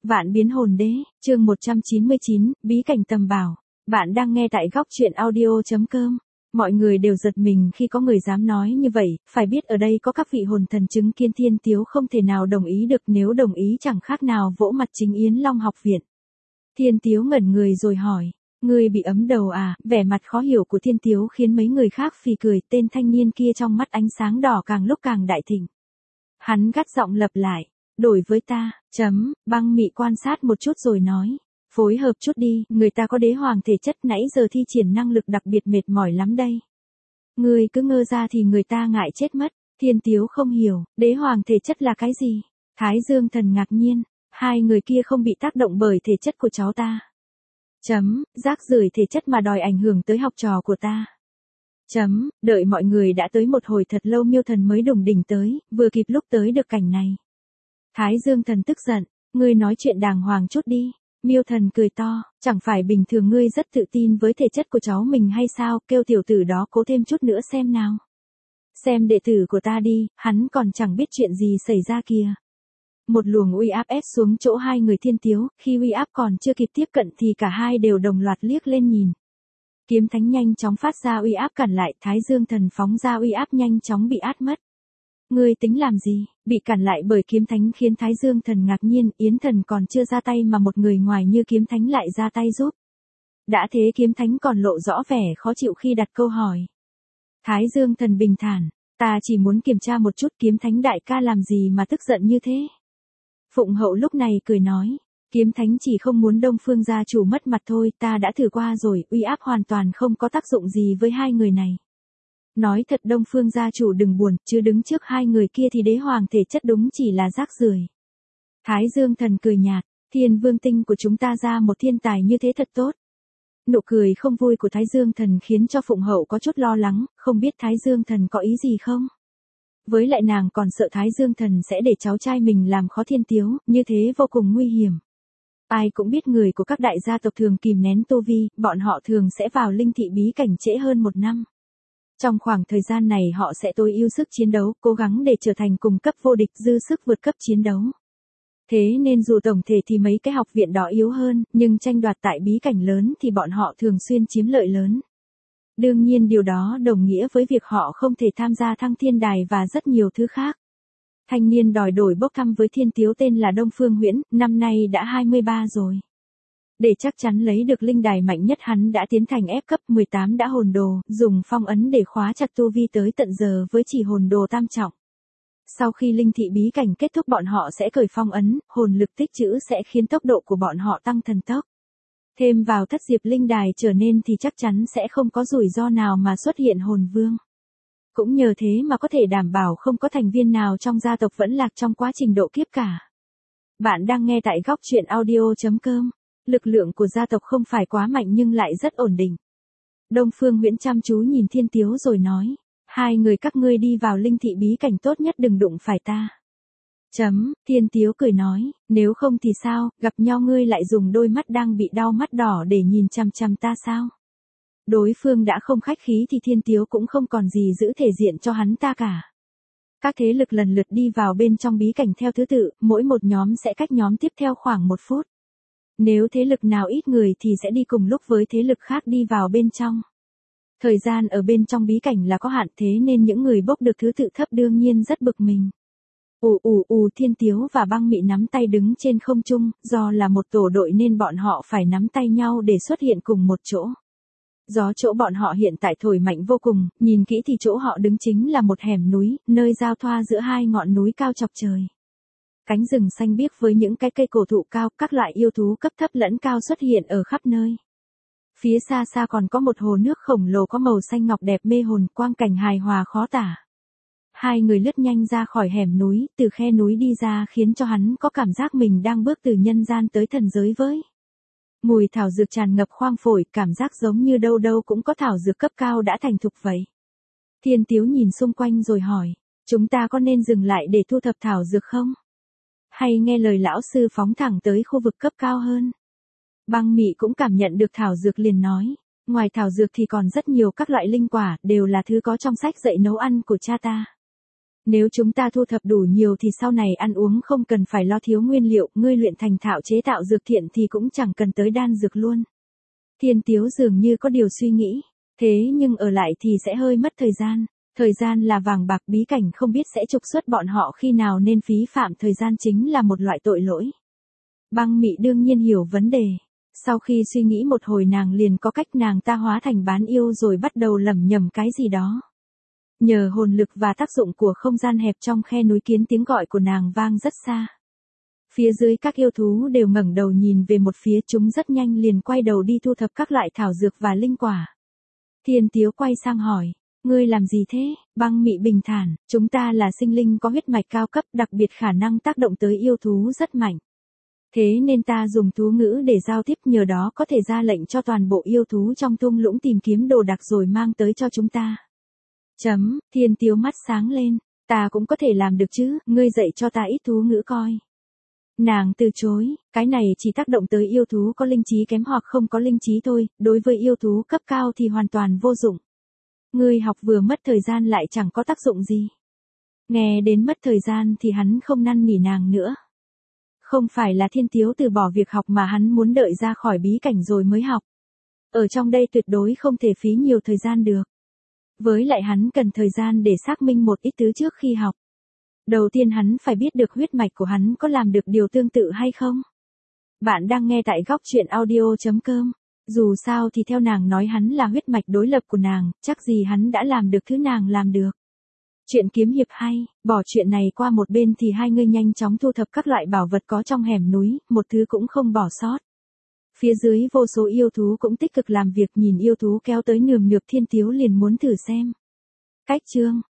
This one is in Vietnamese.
Vạn biến hồn đế, chương 199, bí cảnh tầm bảo. Bạn đang nghe tại góc truyện audio.com. Mọi người đều giật mình khi có người dám nói như vậy, phải biết ở đây có các vị hồn thần chứng kiến Thiên Tiếu không thể nào đồng ý được, nếu đồng ý chẳng khác nào vỗ mặt chính Yến Long học viện. Thiên Tiếu ngẩn người rồi hỏi, ngươi bị ấm đầu à? Vẻ mặt khó hiểu của Thiên Tiếu khiến mấy người khác phì cười, tên thanh niên kia trong mắt ánh sáng đỏ càng lúc càng đại thịnh. Hắn gắt giọng lặp lại. Đổi với ta, Băng Mị quan sát một chút rồi nói. Phối hợp chút đi, người ta có đế hoàng thể chất, nãy giờ thi triển năng lực đặc biệt mệt mỏi lắm đây. Ngươi cứ ngơ ra thì người ta ngại chết mất. Thiên Tiếu không hiểu, đế hoàng thể chất là cái gì? Thái Dương Thần ngạc nhiên, hai người kia không bị tác động bởi thể chất của cháu ta. Rác rưởi thể chất mà đòi ảnh hưởng tới học trò của ta. Đợi mọi người đã tới một hồi thật lâu Miêu Thần mới đùng đỉnh tới, vừa kịp lúc tới được cảnh này. Thái Dương Thần tức giận, ngươi nói chuyện đàng hoàng chút đi. Miêu Thần cười to, chẳng phải bình thường ngươi rất tự tin với thể chất của cháu mình hay sao, kêu tiểu tử đó cố thêm chút nữa xem nào. Xem đệ tử của ta đi, hắn còn chẳng biết chuyện gì xảy ra kìa. Một luồng uy áp ép xuống chỗ hai người Thiên Tiếu, khi uy áp còn chưa kịp tiếp cận thì cả hai đều đồng loạt liếc lên nhìn. Kiếm thánh nhanh chóng phát ra uy áp cản lại, Thái Dương Thần phóng ra uy áp nhanh chóng bị át mất. Ngươi tính làm gì? Bị cản lại bởi kiếm thánh khiến Thái Dương Thần ngạc nhiên, Yến Thần còn chưa ra tay mà một người ngoài như kiếm thánh lại ra tay giúp. Đã thế kiếm thánh còn lộ rõ vẻ khó chịu khi đặt câu hỏi. Thái Dương Thần bình thản, ta chỉ muốn kiểm tra một chút, kiếm thánh đại ca làm gì mà tức giận như thế? Phụng Hậu lúc này cười nói, kiếm thánh chỉ không muốn Đông Phương gia chủ mất mặt thôi, ta đã thử qua rồi, uy áp hoàn toàn không có tác dụng gì với hai người này. Nói thật Đông Phương gia chủ đừng buồn, chứ đứng trước hai người kia thì đế hoàng thể chất đúng chỉ là rác rưởi. Thái Dương Thần cười nhạt, Thiên Vương tinh của chúng ta ra một thiên tài như thế thật tốt. Nụ cười không vui của Thái Dương Thần khiến cho Phụng Hậu có chút lo lắng, không biết Thái Dương Thần có ý gì không? Với lại nàng còn sợ Thái Dương Thần sẽ để cháu trai mình làm khó Thiên Tiếu, như thế vô cùng nguy hiểm. Ai cũng biết người của các đại gia tộc thường kìm nén tu vi, bọn họ thường sẽ vào linh thị bí cảnh trễ hơn 1 năm. Trong khoảng thời gian này họ sẽ tối ưu sức chiến đấu, cố gắng để trở thành cùng cấp vô địch, dư sức vượt cấp chiến đấu. Thế nên dù tổng thể thì mấy cái học viện đó yếu hơn, nhưng tranh đoạt tại bí cảnh lớn thì bọn họ thường xuyên chiếm lợi lớn. Đương nhiên điều đó đồng nghĩa với việc họ không thể tham gia thăng thiên đài và rất nhiều thứ khác. Thanh niên đòi đổi bốc thăm với Thiên Tiếu tên là Đông Phương Huyễn, năm nay đã 23 rồi. Để chắc chắn lấy được linh đài mạnh nhất hắn đã tiến thành ép cấp 18 đã hồn đồ, dùng phong ấn để khóa chặt tu vi tới tận giờ với chỉ hồn đồ tam trọng. Sau khi linh thị bí cảnh kết thúc bọn họ sẽ cởi phong ấn, hồn lực tích trữ sẽ khiến tốc độ của bọn họ tăng thần tốc. Thêm vào thất diệp linh đài trở nên thì chắc chắn sẽ không có rủi ro nào mà xuất hiện hồn vương. Cũng nhờ thế mà có thể đảm bảo không có thành viên nào trong gia tộc vẫn lạc trong quá trình độ kiếp cả. Bạn đang nghe tại góc truyện audio.com. Lực lượng của gia tộc không phải quá mạnh nhưng lại rất ổn định. Đông Phương Huyễn chăm chú nhìn Thiên Tiếu rồi nói, hai người các ngươi đi vào linh thị bí cảnh tốt nhất đừng đụng phải ta. Thiên Tiếu cười nói, nếu không thì sao, gặp nhau ngươi lại dùng đôi mắt đang bị đau mắt đỏ để nhìn chằm chằm ta sao? Đối phương đã không khách khí thì Thiên Tiếu cũng không còn gì giữ thể diện cho hắn ta cả. Các thế lực lần lượt đi vào bên trong bí cảnh theo thứ tự, mỗi một nhóm sẽ cách nhóm tiếp theo khoảng 1 phút. Nếu thế lực nào ít người thì sẽ đi cùng lúc với thế lực khác đi vào bên trong. Thời gian ở bên trong bí cảnh là có hạn, thế nên những người bốc được thứ tự thấp đương nhiên rất bực mình. Thiên Tiếu và Băng Mị nắm tay đứng trên không trung, do là một tổ đội nên bọn họ phải nắm tay nhau để xuất hiện cùng một chỗ. Gió chỗ bọn họ hiện tại thổi mạnh vô cùng, nhìn kỹ thì chỗ họ đứng chính là một hẻm núi, nơi giao thoa giữa hai ngọn núi cao chọc trời. Cánh rừng xanh biếc với những cái cây cổ thụ cao, các loại yêu thú cấp thấp lẫn cao xuất hiện ở khắp nơi. Phía xa xa còn có một hồ nước khổng lồ có màu xanh ngọc đẹp mê hồn, quang cảnh hài hòa khó tả. Hai người lướt nhanh ra khỏi hẻm núi, từ khe núi đi ra khiến cho hắn có cảm giác mình đang bước từ nhân gian tới thần giới với. Mùi thảo dược tràn ngập khoang phổi, cảm giác giống như đâu đâu cũng có thảo dược cấp cao đã thành thục vậy. Thiên Tiếu nhìn xung quanh rồi hỏi, chúng ta có nên dừng lại để thu thập thảo dược không? Hay nghe lời lão sư phóng thẳng tới khu vực cấp cao hơn? Băng Mị cũng cảm nhận được thảo dược liền nói, ngoài thảo dược thì còn rất nhiều các loại linh quả, đều là thứ có trong sách dạy nấu ăn của cha ta. Nếu chúng ta thu thập đủ nhiều thì sau này ăn uống không cần phải lo thiếu nguyên liệu, ngươi luyện thành thạo chế tạo dược thiện thì cũng chẳng cần tới đan dược luôn. Thiên Tiếu dường như có điều suy nghĩ, thế nhưng ở lại thì sẽ hơi mất thời gian. Thời gian là vàng bạc, bí cảnh không biết sẽ trục xuất bọn họ khi nào nên phí phạm thời gian chính là một loại tội lỗi. Băng Mị đương nhiên hiểu vấn đề. Sau khi suy nghĩ một hồi nàng liền có cách, nàng ta hóa thành bán yêu rồi bắt đầu lẩm nhẩm cái gì đó. Nhờ hồn lực và tác dụng của không gian hẹp trong khe núi kiến tiếng gọi của nàng vang rất xa. Phía dưới các yêu thú đều ngẩng đầu nhìn về một phía, chúng rất nhanh liền quay đầu đi thu thập các loại thảo dược và linh quả. Thiên Tiếu quay sang hỏi, ngươi làm gì thế? Băng Mị bình thản, chúng ta là sinh linh có huyết mạch cao cấp, đặc biệt khả năng tác động tới yêu thú rất mạnh. Thế nên ta dùng thú ngữ để giao tiếp, nhờ đó có thể ra lệnh cho toàn bộ yêu thú trong thung lũng tìm kiếm đồ đạc rồi mang tới cho chúng ta. Thiên Tiếu mắt sáng lên, ta cũng có thể làm được chứ, ngươi dạy cho ta ít thú ngữ coi. Nàng từ chối, cái này chỉ tác động tới yêu thú có linh trí kém hoặc không có linh trí thôi, đối với yêu thú cấp cao thì hoàn toàn vô dụng. Ngươi học vừa mất thời gian lại chẳng có tác dụng gì. Nghe đến mất thời gian thì hắn không năn nỉ nàng nữa. Không phải là Thiên Tiếu từ bỏ việc học mà hắn muốn đợi ra khỏi bí cảnh rồi mới học. Ở trong đây tuyệt đối không thể phí nhiều thời gian được. Với lại hắn cần thời gian để xác minh một ít thứ trước khi học. Đầu tiên hắn phải biết được huyết mạch của hắn có làm được điều tương tự hay không. Bạn đang nghe tại góc truyện audio.com. Dù sao thì theo nàng nói hắn là huyết mạch đối lập của nàng, chắc gì hắn đã làm được thứ nàng làm được. Chuyện kiếm hiệp hay, bỏ chuyện này qua một bên thì hai người nhanh chóng thu thập các loại bảo vật có trong hẻm núi, một thứ cũng không bỏ sót. Phía dưới vô số yêu thú cũng tích cực làm việc, nhìn yêu thú kéo tới nườm nượp, Thiên Tiếu liền muốn thử xem. Cách chương